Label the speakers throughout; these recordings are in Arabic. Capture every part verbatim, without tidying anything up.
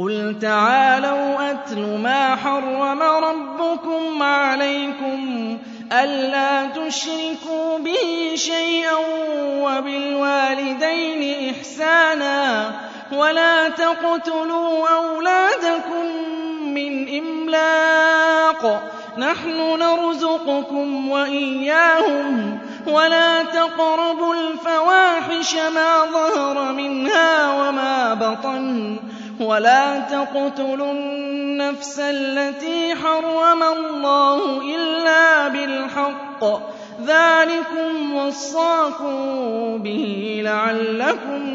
Speaker 1: قُلْ تَعَالَوْا أَتْلُ مَا حَرَّمَ رَبُّكُمْ عَلَيْكُمْ أَلَّا تُشْرِكُوا بِهِ شَيْئًا وَبِالْوَالِدَيْنِ إِحْسَانًا وَلَا تَقْتُلُوا أَوْلَادَكُم مِّنْ إِمْلَاقٍ نَّحْنُ نَرْزُقُكُمْ وَإِيَّاهُمْ وَلَا تَقْرَبُوا الْفَوَاحِشَ مَا ظَهَرَ مِنْهَا وَمَا بَطَنَ وَلَا تَقْتُلُوا النَّفْسَ الَّتِي حَرَّمَ اللَّهُ إِلَّا بِالْحَقِّ ۚ ذَٰلِكُمْ وَصَّاكُم بِهِ لَعَلَّكُمْ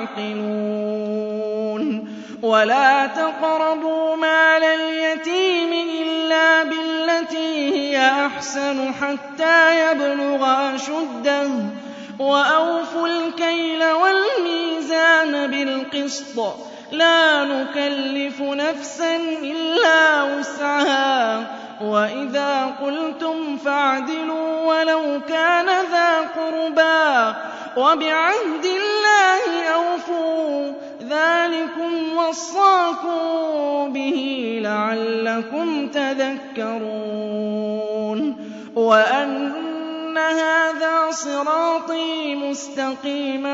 Speaker 1: تَعْقِلُونَ وَلَا تَقْرَبُوا مَالَ الْيَتِيمِ إِلَّا بِالَّتِي هِيَ أَحْسَنُ حَتَّىٰ يَبْلُغَ أَشُدَّهُ ۖ وَأَوْفُوا الْكَيْلَ وَالْمِيزَانَ بِالْقِسْطِ ۖ لَا نُكَلِّفُ نَفْسًا إِلَّا وُسْعَهَا ۖ وَإِذَا قُلْتُمْ فَاعْدِلُوا وَلَوْ كَانَ ذَا قُرْبَىٰ ۖ وَبِعَهْدِ اللَّهِ أَوْفُوا ۚ ذَٰلِكُمْ وَصَّاكُم بِهِ لَعَلَّكُمْ تَذَكَّرُونَ وَأَنَّ هَٰذَا صِرَاطِي مُسْتَقِيمًا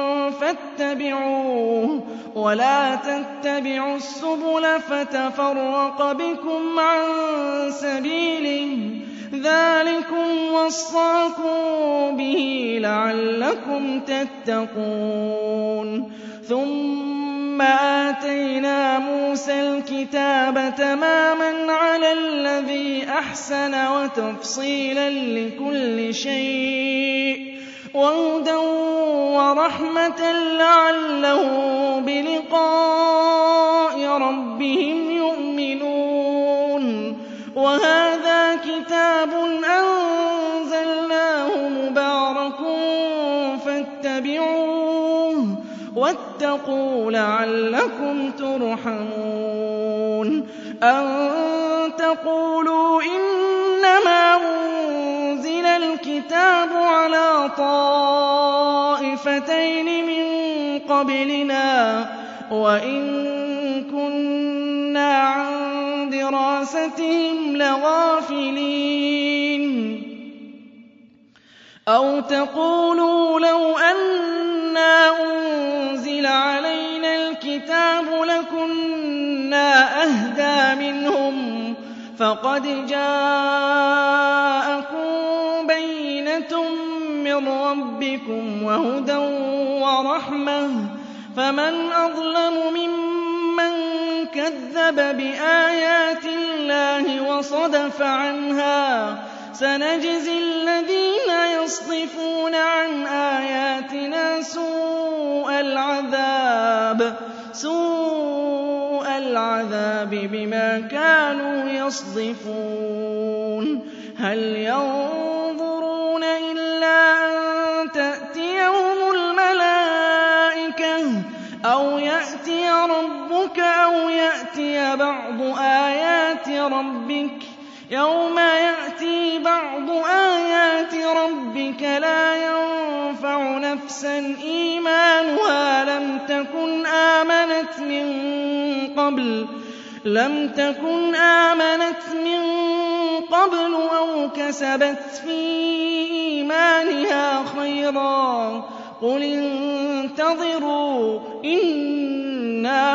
Speaker 1: فَاتَّبِعُوهُ وَلَا تَتَّبِعُوا السُّبُلَ فَتَفَرَّقَ بِكُمْ عَن سَبِيلِهِ ۚ ذَٰلِكُمْ وَصَّاكُم بِهِ لَعَلَّكُمْ تَتَّقُونَ ثُمَّ آتَيْنَا مُوسَى الْكِتَابَ تَمَامًا عَلَى الَّذِي أَحْسَنَ وَتَفْصِيلًا لِّكُلِّ شَيْءٍ وَهُدًى وَرَحْمَةً لَّعَلَّهُم بِلِقَاءِ رَبِّهِمْ يُؤْمِنُونَ وَهَٰذَا كِتَابٌ أَنزَلْنَاهُ مُبَارَكٌ فَاتَّبِعُوهُ وَاتَّقُوا لَعَلَّكُمْ تُرْحَمُونَ أَن تَقُولُوا إِنَّمَا أُنزِلَ الْكِتَابُ عَلَىٰ طَائِفَتَيْنِ مِن قَبْلِنَا وَإِن كُنَّا عَن دِرَاسَتِهِمْ لَغَافِلِينَ أَوْ تَقُولُوا لَوْ أَنَّا أُنزِلَ عَلَيْنَا الْكِتَابُ لَكُنَّا أَهْدَىٰ مِنْهُمْ ۚ فَقَدْ جَاءَكُم بَيِّنَةٌ مِّن رَّبِّكُمْ وَهُدًى وَرَحْمَةٌ ۚ فَمَنْ أَظْلَمُ مِمَّن كَذَّبَ بِآيَاتِ اللَّهِ وَصَدَفَ عَنْهَا ۗ سَنَجْزِي الَّذِينَ يَصْدِفُونَ عَنْ آيَاتِنَا سُوءَ الْعَذَابِ سُوءَ الْعَذَابِ بِمَا كَانُوا يَصْدِفُونَ هَلْ يَنظُرُونَ إِلَّا أَن تَأْتِيَهُمُ الْمَلَائِكَةُ أَوْ يَأْتِيَ رَبُّكَ أَوْ يَأْتِيَ بَعْضُ آيَاتِ رَبِّكَ ۗ يَوْمَ يَأْتِي بَعْضُ آيَاتِ رَبِّكَ لَا يَنفَعُ نَفْسًا إِيمَانُهَا لَمْ تَكُنْ آمَنَتْ مِن قَبْلُ لَمْ تَكُنْ آمَنَتْ مِن قَبْلُ أَوْ كَسَبَتْ فِي إِيمَانِهَا خَيْرًا قُلِ انتَظِرُوا إِنَّا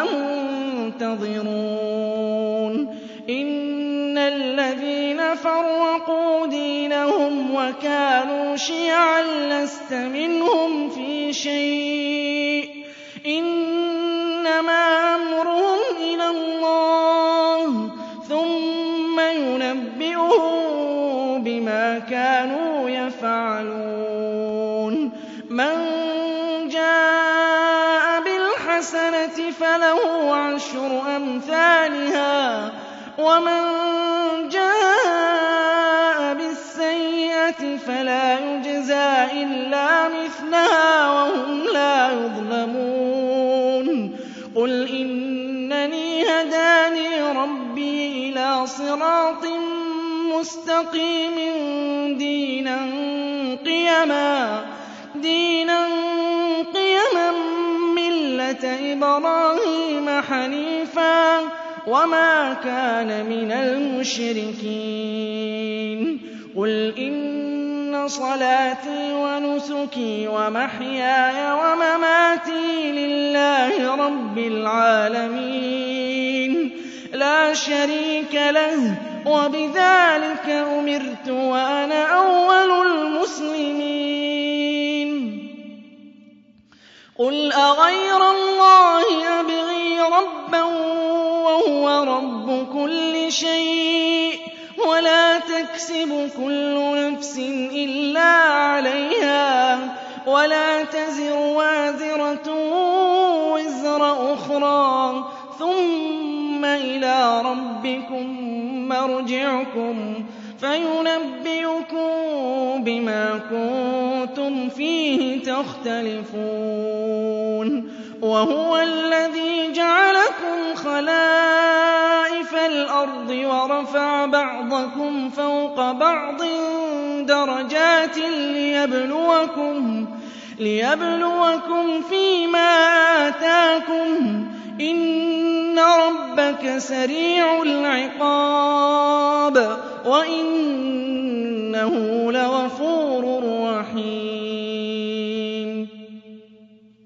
Speaker 1: مُنتَظِرُونَ إِنَّ الَّذِينَ فَرَّقُوا دِينَهُمْ وَكَانُوا شِيَعًا لَّسْتَ مِنْهُمْ فِي شَيْءٍ ۚ إِنَّمَا أَمْرُهُمْ إِلَى اللَّهِ ثُمَّ يُنَبِّئُهُم بِمَا كَانُوا يَفْعَلُونَ مَن جَاءَ بِالْحَسَنَةِ فَلَهُ عَشْرُ أَمْثَالِهَا ۖ وَمَن جَاءَ بِالسَّيِّئَةِ فَلَا يُجْزَىٰ إِلَّا مِثْلَهَا وَهُمْ لَا يُظْلَمُونَ قُلْ إِنَّنِي هَدَانِي رَبِّي إِلَىٰ صِرَاطٍ مُّسْتَقِيمٍ دِينًا قِيَمًا مِّلَّةَ مِلَّةَ إِبْرَاهِيمَ حَنِيفًا وَمَا كَانَ مِنَ الْمُشْرِكِينَ قُلْ إِنَّ صَلَاتِي وَنُسُكِي وَمَحْيَايَ وَمَمَاتِي لِلَّهِ رَبِّ الْعَالَمِينَ لَا شَرِيكَ لَهُ وَبِذَٰلِكَ أُمِرْتُ وَأَنَا أَوَّلُ الْمُسْلِمِينَ قُلْ أَغَيْرَ اللَّهِ أَبْغِي رَبًّا وَهُوَ رَبُّ كُلِّ شَيْءٍ وَلَا تَكْسِبُ كُلُّ نَفْسٍ إِلَّا عَلَيْهَا وَلَا تَزِرُ وَازِرَةٌ وِزْرَ أُخْرَىٰ ثُمَّ إِلَىٰ رَبِّكُم مَّرْجِعُكُمْ فَيُنَبِّئُكُم بِمَا كُنتُمْ فِيهِ تَخْتَلِفُونَ وَهُوَ الَّذِي جَعَلَكُمْ خَلَائِفَ الْأَرْضِ وَرَفَعَ بَعْضَكُمْ فَوْقَ بَعْضٍ دَرَجَاتٍ لِّيَبْلُوَكُمْ لِيَبْلُوَكُمْ فِيمَا آتَاكُمْ ۗ إِنَّ رَبَّكَ سَرِيعُ الْعِقَابِ وَإِنَّهُ لَغَفُورٌ رَّحِيمٌ